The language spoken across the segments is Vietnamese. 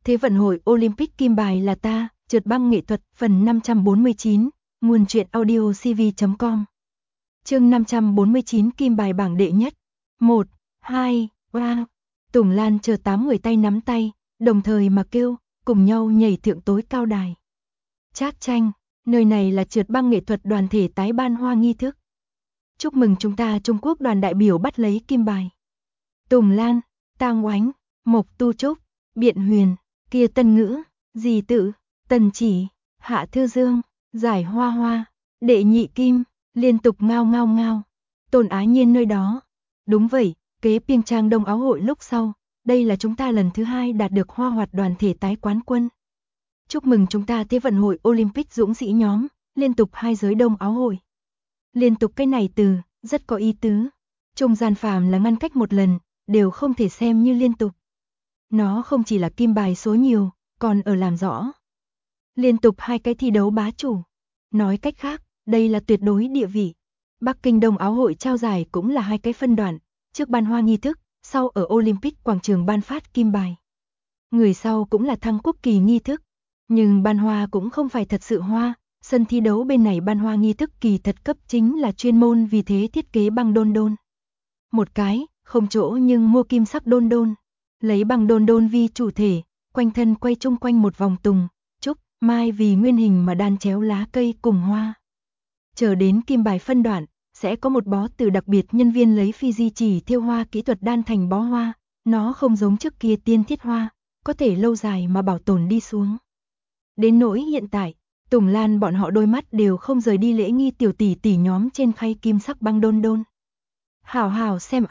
Thế vận hội Olympic kim bài là ta, trượt băng nghệ thuật, phần 549, nguồn truyện audio cv.com. Chương 549 kim bài bảng đệ nhất. 1, 2, 3. Tùng Lan chờ 8 người tay nắm tay, đồng thời mà kêu, cùng nhau nhảy thượng tối cao đài. Trác Tranh, nơi này là trượt băng nghệ thuật đoàn thể tái ban hoa nghi thức. Chúc mừng chúng ta Trung Quốc đoàn đại biểu bắt lấy kim bài. Tùng Lan, Tang Oánh, Mộc Tu Trúc, Biện Huyền, Kia Tân Ngữ, Dì Tự, Tần Chỉ, Hạ Thư Dương, Giải Hoa Hoa, Đệ Nhị Kim, liên tục ngao ngao ngao. Tôn Á Nhiên nơi đó. Đúng vậy, kế Piêng Trang Đông Áo hội lúc sau, đây là chúng ta lần thứ 2 đạt được hoa hoạt đoàn thể tái quán quân. Chúc mừng chúng ta Thế vận hội Olympic dũng sĩ nhóm, liên tục 2 giới Đông Áo hội. Liên tục cái này từ, rất có ý tứ. Trung gian phàm là ngăn cách một lần, đều không thể xem như liên tục. Nó không chỉ là kim bài số nhiều, còn ở làm rõ. Liên tục 2 cái thi đấu bá chủ. Nói cách khác, đây là tuyệt đối địa vị. Bắc Kinh Đông Áo hội trao giải cũng là 2 cái phân đoạn, trước ban hoa nghi thức, sau ở Olympic quảng trường ban phát kim bài. Người sau cũng là thăng quốc kỳ nghi thức, nhưng ban hoa cũng không phải thật sự hoa, sân thi đấu bên này ban hoa nghi thức kỳ thật cấp chính là chuyên môn vì thế thiết kế băng đôn đôn. Một cái, không chỗ nhưng mua kim sắc đôn đôn, lấy băng đôn đôn vi chủ thể, quanh thân quay chung quanh một vòng tùng, trúc, mai vì nguyên hình mà đan chéo lá cây cùng hoa. Chờ đến kim bài phân đoạn, sẽ có một bó từ đặc biệt nhân viên lấy phi di chỉ thêu hoa kỹ thuật đan thành bó hoa, nó không giống trước kia tiên thiết hoa, có thể lâu dài mà bảo tồn đi xuống. Đến nỗi hiện tại, Tùng Lan bọn họ đôi mắt đều không rời đi lễ nghi tiểu tỷ tỷ nhóm trên khay kim sắc băng đôn đôn. Hảo hảo xem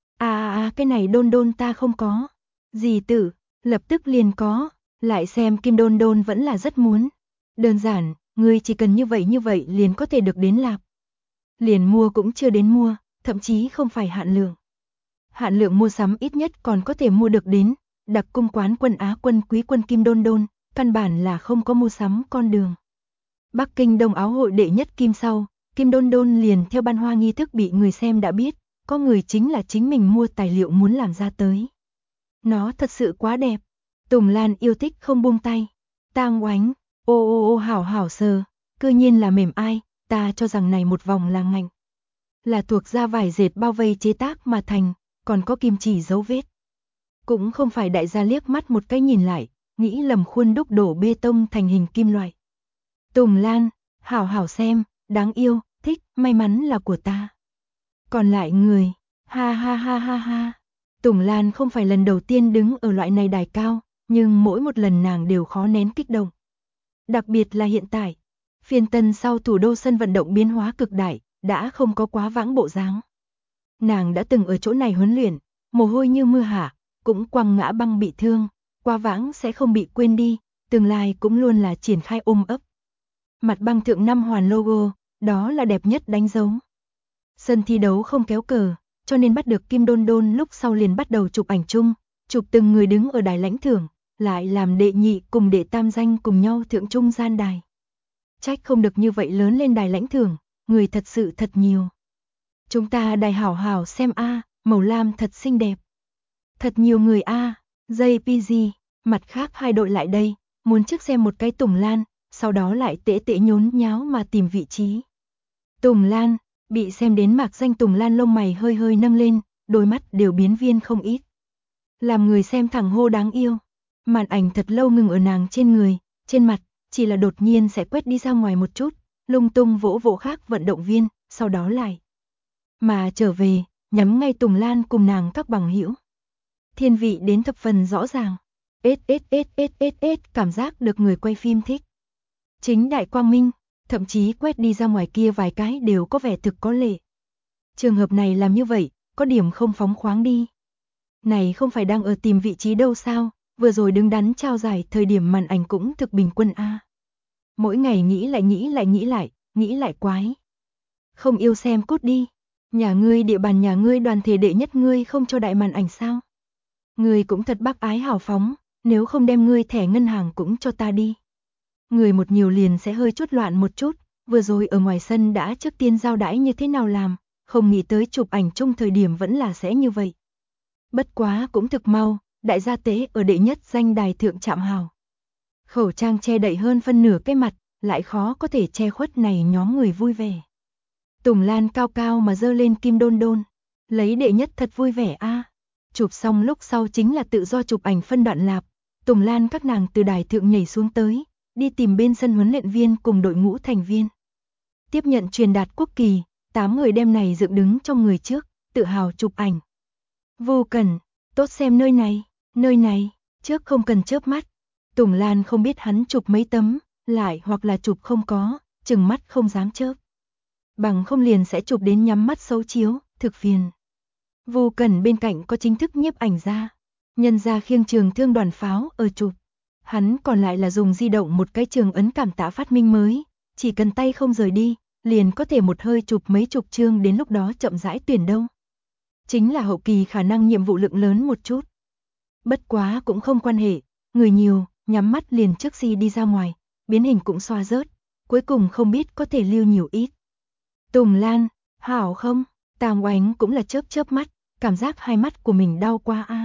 cái này đôn đôn ta không có. Dì Tử, lập tức liền có, lại xem kim đôn đôn vẫn là rất muốn. Đơn giản, ngươi chỉ cần như vậy liền có thể được đến lạp. Liền mua cũng chưa đến mua, thậm chí không phải hạn lượng. Hạn lượng mua sắm ít nhất còn có thể mua được đến, đặc cung quán quân Á quân quý quân kim đôn đôn, căn bản là không có mua sắm con đường. Bắc Kinh Đông Áo hội đệ nhất kim sau, kim đôn đôn liền theo ban hoa nghi thức bị người xem đã biết, có người chính là chính mình mua tài liệu muốn làm ra tới. Nó thật sự quá đẹp. Tùng Lan yêu thích không buông tay. Tang Oánh, ô hảo hảo sờ, cư nhiên là mềm ai, ta cho rằng này một vòng là ngạnh. Là thuộc da vải dệt bao vây chế tác mà thành, còn có kim chỉ dấu vết. Cũng không phải đại gia liếc mắt một cái nhìn lại, nghĩ lầm khuôn đúc đổ bê tông thành hình kim loại. Tùng Lan, hảo hảo xem, đáng yêu, thích, may mắn là của ta. Còn lại người, ha ha ha ha ha. Tùng Lan không phải lần đầu tiên đứng ở loại này đài cao, nhưng mỗi một lần nàng đều khó nén kích động. Đặc biệt là hiện tại, phiên tân sau thủ đô sân vận động biến hóa cực đại, đã không có quá vãng bộ dáng. Nàng đã từng ở chỗ này huấn luyện, mồ hôi như mưa hạ, cũng quăng ngã băng bị thương, quá vãng sẽ không bị quên đi, tương lai cũng luôn là triển khai ôm ấp. Mặt băng thượng 5 hoàn logo, đó là đẹp nhất đánh dấu. Sân thi đấu không kéo cờ, cho nên bắt được kim đôn đôn lúc sau liền bắt đầu chụp ảnh chung, chụp từng người đứng ở đài lãnh thưởng, lại làm đệ nhị cùng đệ tam danh cùng nhau thượng trung gian đài. Trách không được như vậy lớn lên đài lãnh thưởng, người thật sự thật nhiều. Chúng ta đài hảo hảo xem màu lam thật xinh đẹp. Thật nhiều người JPG, mặt khác 2 đội lại đây, muốn trước xem một cái Tùng Lan, sau đó lại tễ nhốn nháo mà tìm vị trí. Tùng Lan, bị xem đến mạc danh Tùng Lan lông mày hơi hơi nâng lên, đôi mắt đều biến viên không ít. Làm người xem thẳng hô đáng yêu. Màn ảnh thật lâu ngừng ở nàng trên người, trên mặt, chỉ là đột nhiên sẽ quét đi ra ngoài một chút, lung tung vỗ vỗ khác vận động viên, sau đó lại. Mà trở về, nhắm ngay Tùng Lan cùng nàng các bằng hữu. Thiên vị đến thập phần rõ ràng. Cảm giác được người quay phim thích. Chính đại quang minh, thậm chí quét đi ra ngoài kia vài cái đều có vẻ thực có lệ. Trường hợp này làm như vậy, có điểm không phóng khoáng đi. Này không phải đang ở tìm vị trí đâu sao, vừa rồi đứng đắn trao giải thời điểm màn ảnh cũng thực bình quân Mỗi ngày nghĩ lại quái. Không yêu xem cút đi. Nhà ngươi địa bàn nhà ngươi đoàn thể đệ nhất ngươi không cho đại màn ảnh sao? Ngươi cũng thật bác ái hào phóng, nếu không đem ngươi thẻ ngân hàng cũng cho ta đi. Người một nhiều liền sẽ hơi chút loạn một chút, vừa rồi ở ngoài sân đã trước tiên giao đãi như thế nào làm, không nghĩ tới chụp ảnh chung thời điểm vẫn là sẽ như vậy. Bất quá cũng thực mau, đại gia tế ở đệ nhất danh đài thượng chạm hào. Khẩu trang che đậy hơn phân nửa cái mặt, lại khó có thể che khuất này nhóm người vui vẻ. Tùng Lan cao cao mà giơ lên kim đôn đôn, lấy đệ nhất thật vui vẻ a. Chụp xong lúc sau chính là tự do chụp ảnh phân đoạn lạp. Tùng Lan các nàng từ đài thượng nhảy xuống tới, đi tìm bên sân huấn luyện viên cùng đội ngũ thành viên. Tiếp nhận truyền đạt quốc kỳ, 8 người đem này dựng đứng trong người trước, tự hào chụp ảnh. Vô Cẩn, tốt xem nơi này, trước không cần chớp mắt. Tùng Lan không biết hắn chụp mấy tấm, lại hoặc là chụp không có, chừng mắt không dám chớp. Bằng không liền sẽ chụp đến nhắm mắt xấu chiếu, thực phiền. Vô Cẩn bên cạnh có chính thức nhiếp ảnh ra, nhân ra khiêng trường thương đoàn pháo ở chụp. Hắn còn lại là dùng di động một cái trường ấn cảm tạ phát minh mới, chỉ cần tay không rời đi, liền có thể một hơi chụp mấy chục chương đến lúc đó chậm rãi tuyển đâu. Chính là hậu kỳ khả năng nhiệm vụ lượng lớn một chút. Bất quá cũng không quan hệ, người nhiều, nhắm mắt liền trước si đi ra ngoài, biến hình cũng xoa rớt, cuối cùng không biết có thể lưu nhiều ít. Tùng Lan, hảo không? Tam Oánh cũng là chớp mắt, cảm giác hai mắt của mình đau quá a.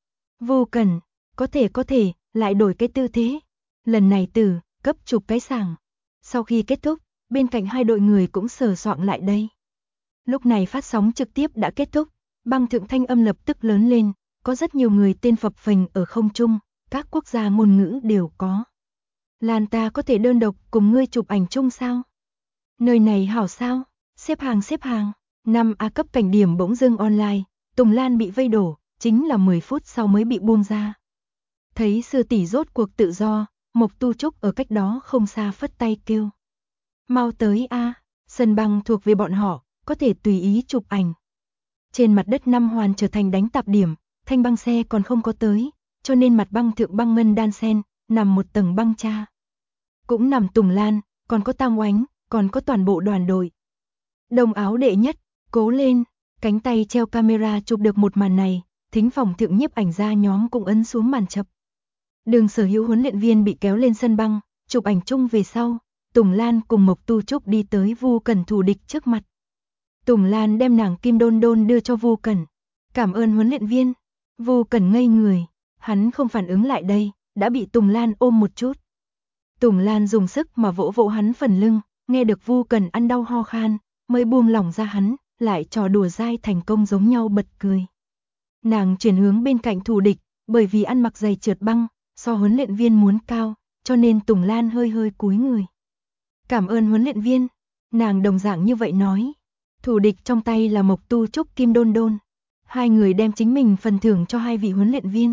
Vô Cẩn, có thể, lại đổi cái tư thế. Lần này cấp chụp cái sảng. Sau khi kết thúc, bên cạnh hai đội người cũng sờ soạng lại đây. Lúc này phát sóng trực tiếp đã kết thúc, băng thượng thanh âm lập tức lớn lên, có rất nhiều người tên phập phình ở không trung, các quốc gia ngôn ngữ đều có. Lan ta có thể đơn độc cùng ngươi chụp ảnh chung sao? Nơi này hảo sao? Xếp hàng. 5A cấp cảnh điểm bỗng dưng online, Tùng Lan bị vây đổ, chính là 10 phút sau mới bị buông ra. Thấy sư tỷ rốt cuộc tự do, Mộc Tu Trúc ở cách đó không xa phất tay kêu. Mau tới a, sân băng thuộc về bọn họ, có thể tùy ý chụp ảnh. Trên mặt đất Năm Hoàn trở thành đánh tạp điểm, thanh băng xe còn không có tới, cho nên mặt băng thượng băng ngân đan sen, nằm một tầng băng cha. Cũng nằm Tùng Lan, còn có Tam Oánh, còn có toàn bộ đoàn đội. Đồng áo đệ nhất, cố lên, cánh tay treo camera chụp được một màn này, thính phòng thượng nhiếp ảnh gia nhóm cũng ấn xuống màn chập. Đường Sở Hữu huấn luyện viên bị kéo lên sân băng, chụp ảnh chung về sau, Tùng Lan cùng Mộc Tu Trúc đi tới Vu Cẩn thủ địch trước mặt. Tùng Lan đem nàng kim đôn đôn đưa cho Vu Cẩn. Cảm ơn huấn luyện viên. Vu Cẩn ngây người, hắn không phản ứng lại đây, đã bị Tùng Lan ôm một chút. Tùng Lan dùng sức mà vỗ vỗ hắn phần lưng, nghe được Vu Cẩn ăn đau ho khan, mới buông lỏng ra hắn, lại trò đùa dai thành công giống nhau bật cười. Nàng chuyển hướng bên cạnh thủ địch, bởi vì ăn mặc giày trượt băng, so huấn luyện viên muốn cao, cho nên Tùng Lan hơi cúi người. Cảm ơn huấn luyện viên, nàng đồng dạng như vậy nói. Thủ địch trong tay là Mộc Tu Trúc kim đôn đôn. Hai người đem chính mình phần thưởng cho hai vị huấn luyện viên.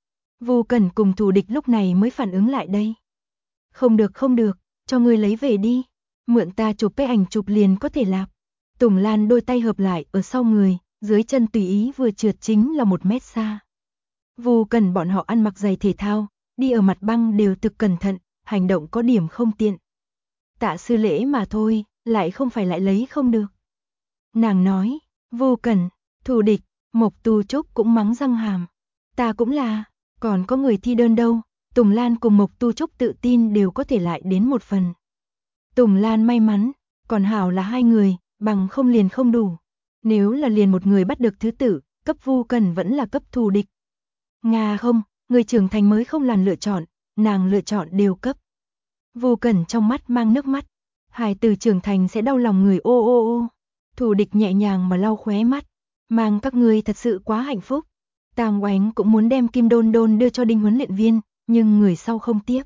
Vu Cẩn cùng thủ địch lúc này mới phản ứng lại đây. Không được, cho người lấy về đi. Mượn ta chụp cái ảnh chụp liền có thể lạp. Tùng Lan đôi tay hợp lại ở sau người, dưới chân tùy ý vừa trượt chính là 1 mét xa. Vu Cẩn bọn họ ăn mặc giày thể thao, đi ở mặt băng đều thực cẩn thận, hành động có điểm không tiện. Tạ sư lễ mà thôi, lại không phải lại lấy không được. Nàng nói, Vu Cẩn, thủ địch, Mộc Tu Trúc cũng mắng răng hàm. Ta cũng là, còn có người thi đơn đâu, Tùng Lan cùng Mộc Tu Trúc tự tin đều có thể lại đến một phần. Tùng Lan may mắn, còn hảo là hai người, bằng không liền không đủ. Nếu là liền một người bắt được thứ tự, cấp Vu Cẩn vẫn là cấp thủ địch. Nga không, người trưởng thành mới không làm lựa chọn, nàng lựa chọn đều cấp. Vu Cẩn trong mắt mang nước mắt, hài tử trưởng thành sẽ đau lòng người ô. Thủ địch nhẹ nhàng mà lau khóe mắt, mang các ngươi thật sự quá hạnh phúc. Tam Oánh cũng muốn đem kim đôn đôn đưa cho Đinh huấn luyện viên, nhưng người sau không tiếp.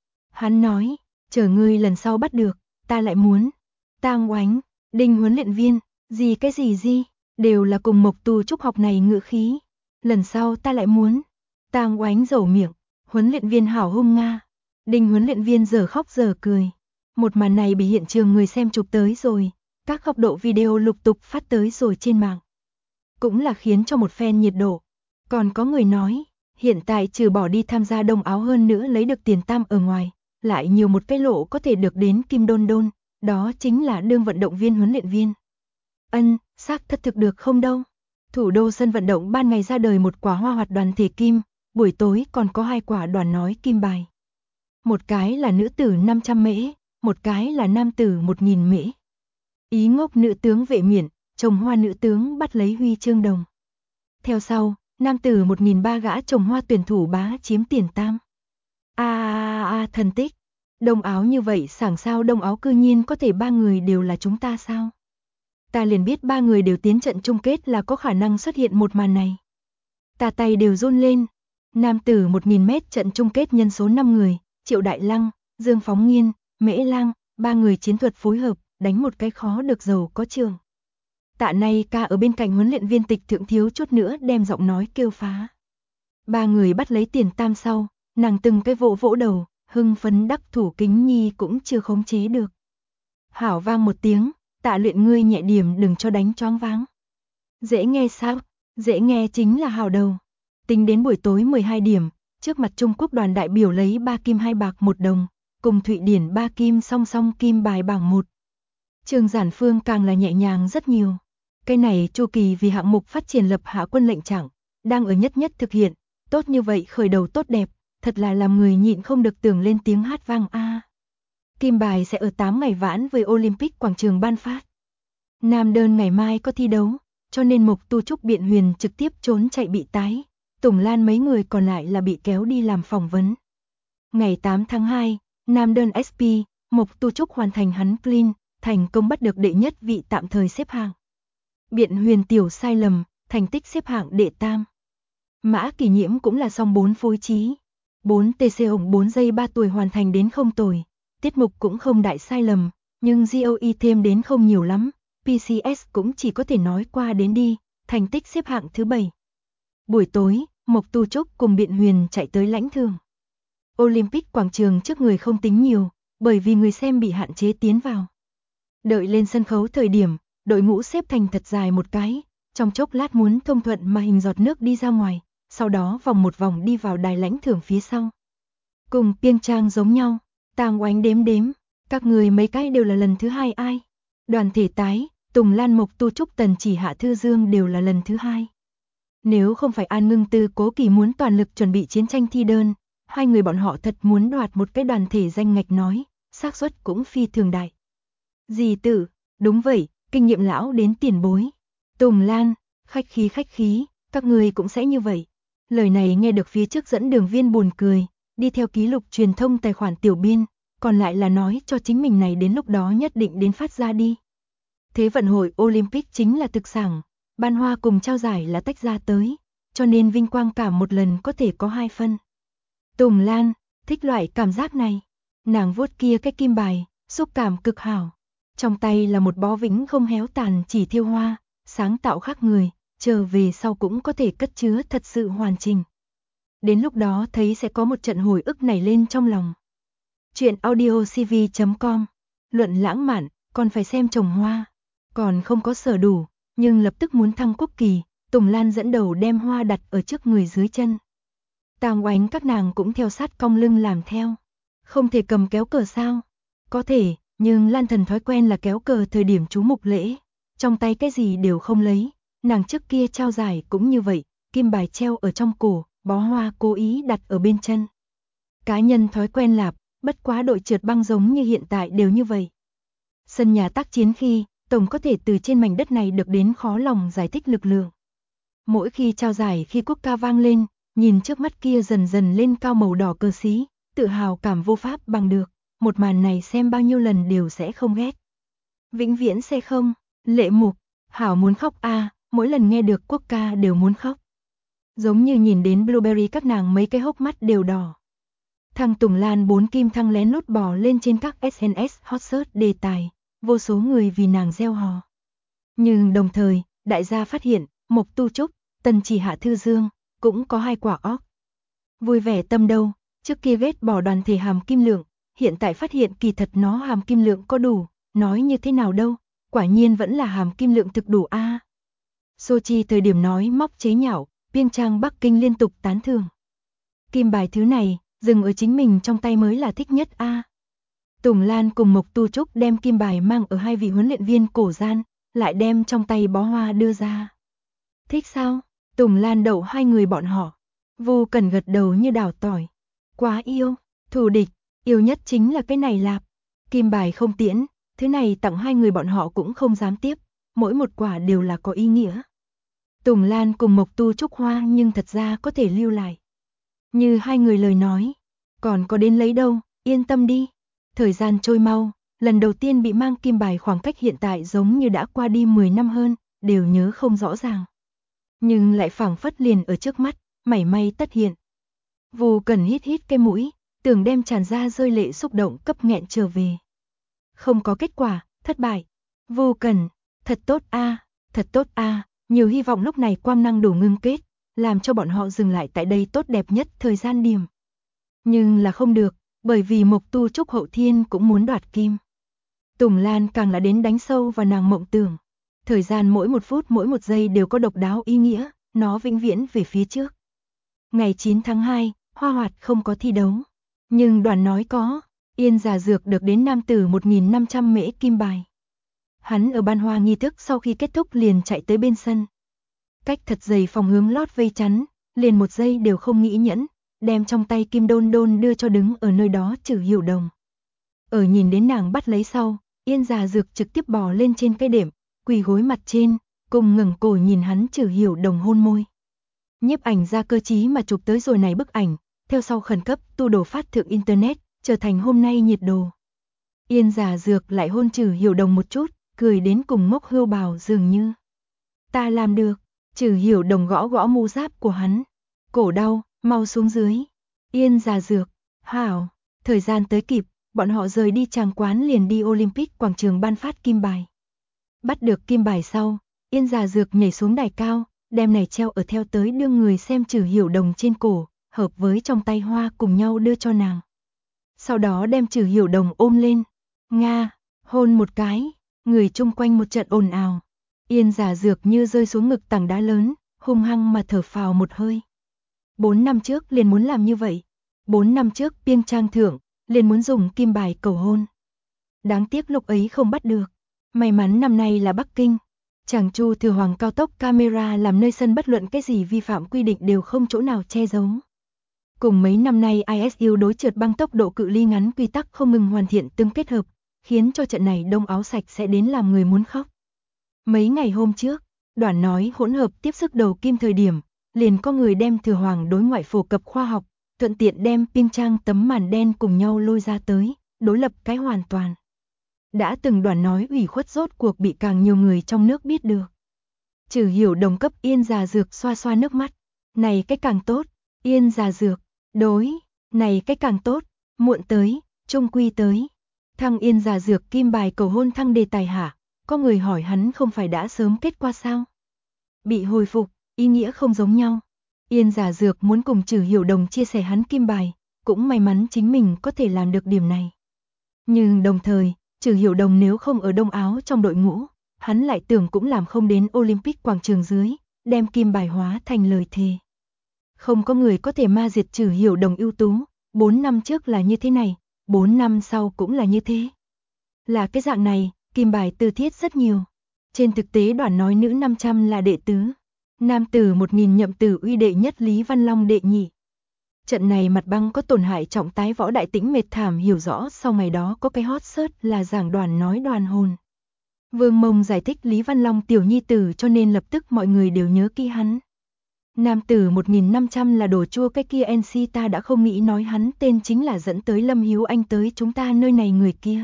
Hắn nói, chờ ngươi lần sau bắt được, ta lại muốn. Tam Oánh, Đinh huấn luyện viên, cái gì, đều là cùng Mộc Tu Trúc học này ngữ khí. Lần sau ta lại muốn. Tam Oánh dẩu miệng, huấn luyện viên hảo hung nga. Đinh huấn luyện viên giờ khóc giờ cười. Một màn này bị hiện trường người xem chụp tới rồi, các góc độ video lục tục phát tới rồi trên mạng. Cũng là khiến cho một phen nhiệt độ. Còn có người nói, hiện tại trừ bỏ đi tham gia đông áo hơn nữa lấy được tiền tam ở ngoài, lại nhiều một cái lộ có thể được đến kim đôn đôn, đó chính là đương vận động viên huấn luyện viên. Xác thật thực được không đâu. Thủ đô sân vận động ban ngày ra đời một quả hoa hoạt đoàn thể kim, buổi tối còn có 2 quả đoàn nói kim bài. Một cái là nữ tử 500 mễ, một cái là nam tử 1000 mễ. Ý ngốc nữ tướng vệ miện, trồng hoa nữ tướng bắt lấy huy chương đồng. Theo sau, Nam tử 1003 gã trồng hoa tuyển thủ bá chiếm tiền tam. Thần tích. Đông áo như vậy sảng sao đông áo cư nhiên có thể 3 người đều là chúng ta sao? Ta liền biết 3 người đều tiến trận chung kết là có khả năng xuất hiện một màn này. Ta tay đều run lên. Nam tử 1000m trận chung kết nhân số 5 người, Triệu Đại Lăng, Dương Phóng Nghiên, Mễ Lang, 3 người chiến thuật phối hợp, đánh một cái khó được giàu có trường. Tạ Nay ca ở bên cạnh huấn luyện viên Tịch Thượng thiếu chút nữa đem giọng nói kêu phá. 3 người bắt lấy tiền tam sau, nàng từng cái vỗ vỗ đầu, hưng phấn đắc thủ Kính Nhi cũng chưa khống chế được. Hảo vang một tiếng, Tạ Luyện ngươi nhẹ điểm đừng cho đánh choáng váng. Dễ nghe sao? Dễ nghe chính là hào đầu. Tính đến buổi tối 12 điểm, trước mặt Trung Quốc đoàn đại biểu lấy 3 kim 2 bạc 1 đồng, cùng Thụy Điển 3 kim song song kim bài bảng 1. Trương Giản Phương càng là nhẹ nhàng rất nhiều. Cái này chu kỳ vì hạng mục phát triển lập hạ quân lệnh trạng, đang ở nhất thực hiện, tốt như vậy khởi đầu tốt đẹp, thật là làm người nhịn không được tưởng lên tiếng hát vang a. Kim bài sẽ ở 8 ngày vãn với Olympic quảng trường ban phát. Nam đơn ngày mai có thi đấu, cho nên Mộc Tu Trúc Biện Huyền trực tiếp trốn chạy bị tái, Tùng Lan mấy người còn lại là bị kéo đi làm phỏng vấn. Ngày 8 tháng 2, Nam đơn SP, Mộc Tu Trúc hoàn thành hắn clean, thành công bắt được đệ nhất vị tạm thời xếp hạng. Biện Huyền tiểu sai lầm, thành tích xếp hạng đệ tam. Mã Kỳ Nhiễm cũng là song 4 phối trí. 4 TC ổng 4 giây 3 tuổi hoàn thành đến không tồi. Tiết mục cũng không đại sai lầm, nhưng GOE thêm đến không nhiều lắm. PCS cũng chỉ có thể nói qua đến đi, thành tích xếp hạng thứ 7. Buổi tối, Mộc Tu Trúc cùng Biện Huyền chạy tới lãnh thưởng. Olympic quảng trường trước người không tính nhiều, bởi vì người xem bị hạn chế tiến vào. Đợi lên sân khấu thời điểm, đội ngũ xếp thành thật dài một cái, trong chốc lát muốn thông thuận mà hình giọt nước đi ra ngoài, sau đó vòng một vòng đi vào đài lãnh thưởng phía sau. Cùng Piêng Trang giống nhau, Tàng Oánh đếm, các người mấy cái đều là lần thứ 2 ai? Đoàn thể tái, Tùng Lan Mộc Tu Trúc Tần Chỉ Hạ Thư Dương đều là lần thứ 2. Nếu không phải An Ngưng Tư cố kỳ muốn toàn lực chuẩn bị chiến tranh thi đơn, hai người bọn họ thật muốn đoạt một cái đoàn thể danh ngạch nói, xác suất cũng phi thường đại. Dì Tử, đúng vậy, kinh nghiệm lão đến tiền bối. Tùng Lan, khách khí, các người cũng sẽ như vậy. Lời này nghe được phía trước dẫn đường viên buồn cười, đi theo ký lục truyền thông tài khoản tiểu biên, còn lại là nói cho chính mình này đến lúc đó nhất định đến phát ra đi. Thế vận hội Olympic chính là thực sản, ban hoa cùng trao giải là tách ra tới, cho nên vinh quang cả một lần có thể có 2 phân. Tùng Lan, thích loại cảm giác này. Nàng vuốt kia cái kim bài, xúc cảm cực hảo. Trong tay là một bó vĩnh không héo tàn chỉ thiêu hoa, sáng tạo khác người, chờ về sau cũng có thể cất chứa thật sự hoàn chỉnh. Đến lúc đó thấy sẽ có một trận hồi ức nảy lên trong lòng. Chuyện audiocv.com. Luận lãng mạn, còn phải xem trồng hoa. Còn không có sở đủ, nhưng lập tức muốn thăng quốc kỳ, Tùng Lan dẫn đầu đem hoa đặt ở trước người dưới chân. Tàng Oánh các nàng cũng theo sát cong lưng làm theo. Không thể cầm kéo cờ sao? Có thể, nhưng Lan Thần thói quen là kéo cờ thời điểm chú mục lễ, trong tay cái gì đều không lấy. Nàng trước kia trao giải cũng như vậy, kim bài treo ở trong cổ, bó hoa cố ý đặt ở bên chân. Cá nhân thói quen lạp, bất quá đội trượt băng giống như hiện tại đều như vậy. Sân nhà tác chiến khi, tổng có thể từ trên mảnh đất này được đến khó lòng giải thích lực lượng. Mỗi khi trao giải khi quốc ca vang lên, nhìn trước mắt kia dần dần lên cao màu đỏ cờ xí, tự hào cảm vô pháp bằng được, một màn này xem bao nhiêu lần đều sẽ không ghét. Vĩnh viễn sẽ không, Lệ Mục, hảo muốn khóc a, mỗi lần nghe được quốc ca đều muốn khóc. Giống như nhìn đến Blueberry các nàng mấy cái hốc mắt đều đỏ. Thằng Tùng Lan 4 kim thăng lén lút bò lên trên các SNS hot search đề tài, vô số người vì nàng reo hò. Nhưng đồng thời, đại gia phát hiện, Mộc Tu Trúc, Tần Chỉ Hạ Thư Dương, cũng có 2 quả óc. Vui vẻ tâm đâu, trước kia ghét bỏ đoàn thể hàm kim lượng, hiện tại phát hiện kỳ thật nó hàm kim lượng có đủ, nói như thế nào đâu, quả nhiên vẫn là hàm kim lượng thực đủ a. Sochi thời điểm nói móc chế nhạo, Piêng Trang Bắc Kinh liên tục tán thưởng. Kim bài thứ này, dừng ở chính mình trong tay mới là thích nhất a. Tùng Lan cùng Mộc Tu Trúc đem kim bài mang ở 2 vị huấn luyện viên cổ gian, lại đem trong tay bó hoa đưa ra. Thích sao? Tùng Lan đậu 2 người bọn họ. Vô Cần gật đầu như đào tỏi. Quá yêu, thù địch, yêu nhất chính là cái này lạp. Kim bài không tiễn, thứ này tặng 2 người bọn họ cũng không dám tiếp, mỗi một quả đều là có ý nghĩa. Tùng Lan cùng Mộc Tu Trúc Hoa nhưng thật ra có thể lưu lại. Như hai người lời nói, còn có đến lấy đâu, yên tâm đi. Thời gian trôi mau, lần đầu tiên bị mang kim bài khoảng cách hiện tại giống như đã qua đi 10 năm hơn, đều nhớ không rõ ràng. Nhưng lại phảng phất liền ở trước mắt, mảy may tất hiện. Vô Cần hít hít cái mũi, tưởng đem tràn ra rơi lệ xúc động cấp nghẹn trở về. Không có kết quả, thất bại. Vô Cần, thật tốt a, thật tốt a, nhiều hy vọng lúc này quang năng đủ ngưng kết, làm cho bọn họ dừng lại tại đây tốt đẹp nhất thời gian điểm. Nhưng là không được, bởi vì Mộc Tu Trúc hậu thiên cũng muốn đoạt kim. Tùng Lan càng là đến đánh sâu vào nàng mộng tưởng. Thời gian mỗi một phút mỗi một giây đều có độc đáo ý nghĩa, nó vĩnh viễn về phía trước. Ngày 9 tháng 2, Hoa Hoạt không có thi đấu. Nhưng Đoàn nói có, Yên Giả Dược được đến nam tử 1.500 mễ kim bài. Hắn ở ban hoa nghi thức sau khi kết thúc liền chạy tới bên sân. Cách thật dày phòng hướng lót vây chắn, liền một giây đều không nghĩ nhẫn, đem trong tay kim đôn đôn đưa cho đứng ở nơi đó Trử Hiểu Đồng. Ở nhìn đến nàng bắt lấy sau, Yên Giả Dược trực tiếp bò lên trên cái đệm, quỳ gối mặt trên, cùng ngẩng cổ nhìn hắn Trử Hiểu Đồng hôn môi. Nhiếp ảnh ra cơ trí mà chụp tới rồi này bức ảnh, theo sau khẩn cấp tu đồ phát thượng internet, trở thành hôm nay nhiệt đồ. Yên Giả Dược lại hôn Trử Hiểu Đồng một chút, cười đến cùng mốc hươu bào dường như. Ta làm được. Trử Hiểu Đồng gõ gõ mũ giáp của hắn. Cổ đau, mau xuống dưới. Yên Giả Dược, hảo. Thời gian tới kịp, bọn họ rời đi tràng quán liền đi Olympic quảng trường ban phát kim bài. Bắt được kim bài sau, Yên Giả Dược nhảy xuống đài cao, đem này treo ở theo tới đưa người xem Trử Hiểu Đồng trên cổ, hợp với trong tay hoa cùng nhau đưa cho nàng. Sau đó đem Trử Hiểu Đồng ôm lên. Nga, hôn một cái, người chung quanh một trận ồn ào. Yên Giả Dược như rơi xuống ngực tảng đá lớn, hung hăng mà thở phào một hơi. 4 năm trước liền muốn làm như vậy. 4 năm trước Piêng Trang thượng, liền muốn dùng kim bài cầu hôn. Đáng tiếc lúc ấy không bắt được. May mắn năm nay là Bắc Kinh. Tràng Chu Thừa Hoàng cao tốc camera làm nơi sân bất luận cái gì vi phạm quy định đều không chỗ nào che giấu. Cùng mấy năm nay ISU đối trượt băng tốc độ cự ly ngắn quy tắc không ngừng hoàn thiện tương kết hợp, khiến cho trận này đông áo sạch sẽ đến làm người muốn khóc. Mấy ngày hôm trước, Đoàn nói hỗn hợp tiếp sức đầu kim thời điểm, liền có người đem Thừa Hoàng đối ngoại phổ cập khoa học, thuận tiện đem Piêng Trang tấm màn đen cùng nhau lôi ra tới, đối lập cái hoàn toàn. Đã từng Đoàn nói ủy khuất rốt cuộc bị càng nhiều người trong nước biết được. Trử Hiểu Đồng cấp Yên Giả Dược xoa xoa nước mắt. Này cái càng tốt, Yên Giả Dược, đối, này cái càng tốt, muộn tới, trung quy tới. Thăng Yên Giả Dược kim bài cầu hôn thăng đề tài hả? Có người hỏi hắn không phải đã sớm kết qua sao? Bị hồi phục, ý nghĩa không giống nhau. Yên Giả Dược muốn cùng Trử Hiểu Đồng chia sẻ hắn kim bài, cũng may mắn chính mình có thể làm được điểm này. Nhưng đồng thời, Trử Hiểu Đồng nếu không ở Đông Áo trong đội ngũ, hắn lại tưởng cũng làm không đến Olympic quảng trường dưới, đem kim bài hóa thành lời thề. Không có người có thể ma diệt Trử Hiểu Đồng ưu tú, 4 năm trước là như thế này, 4 năm sau cũng là như thế. Là cái dạng này, kim bài tư thiết rất nhiều. Trên thực tế Đoàn nói nữ 500 là đệ tứ, nam tử 1000 nhậm tử uy đệ nhất Lý Văn Long đệ nhị. Trận này mặt băng có tổn hại trọng tái võ đại tĩnh mệt thảm hiểu rõ sau ngày đó có cái hot search là giảng Đoàn nói Đoàn hồn. Vương Mông giải thích Lý Văn Long tiểu nhi tử cho nên lập tức mọi người đều nhớ kỹ hắn. Nam tử 1500 là đồ chua cái kia NC ta đã không nghĩ nói hắn tên chính là dẫn tới Lâm Hiếu Anh tới chúng ta nơi này người kia.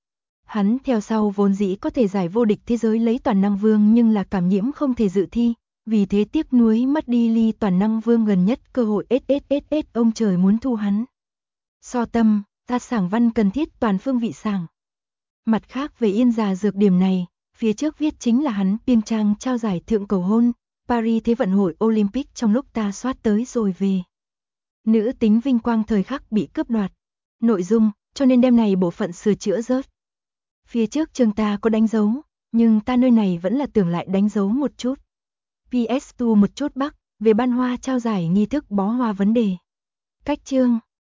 Hắn theo sau vốn dĩ có thể giải vô địch thế giới lấy toàn năng vương nhưng là cảm nhiễm không thể dự thi, vì thế tiếc nuối mất đi ly toàn năng vương gần nhất cơ hội SSSS ông trời muốn thu hắn. So tâm, ta sảng văn cần thiết toàn phương vị sảng. Mặt khác về Yên Giả Dược điểm này, phía trước viết chính là hắn Piêng Trang trao giải thượng cầu hôn, Paris Thế vận hội Olympic trong lúc ta soát tới rồi về. Nữ tính vinh quang thời khắc bị cướp đoạt. Nội dung, cho nên đêm này bộ phận sửa chữa rớt. Phía trước chương ta có đánh dấu, nhưng ta nơi này vẫn là tưởng lại đánh dấu một chút. PS2 một chút bắc, về ban hoa trao giải nghi thức bó hoa vấn đề. Cách chương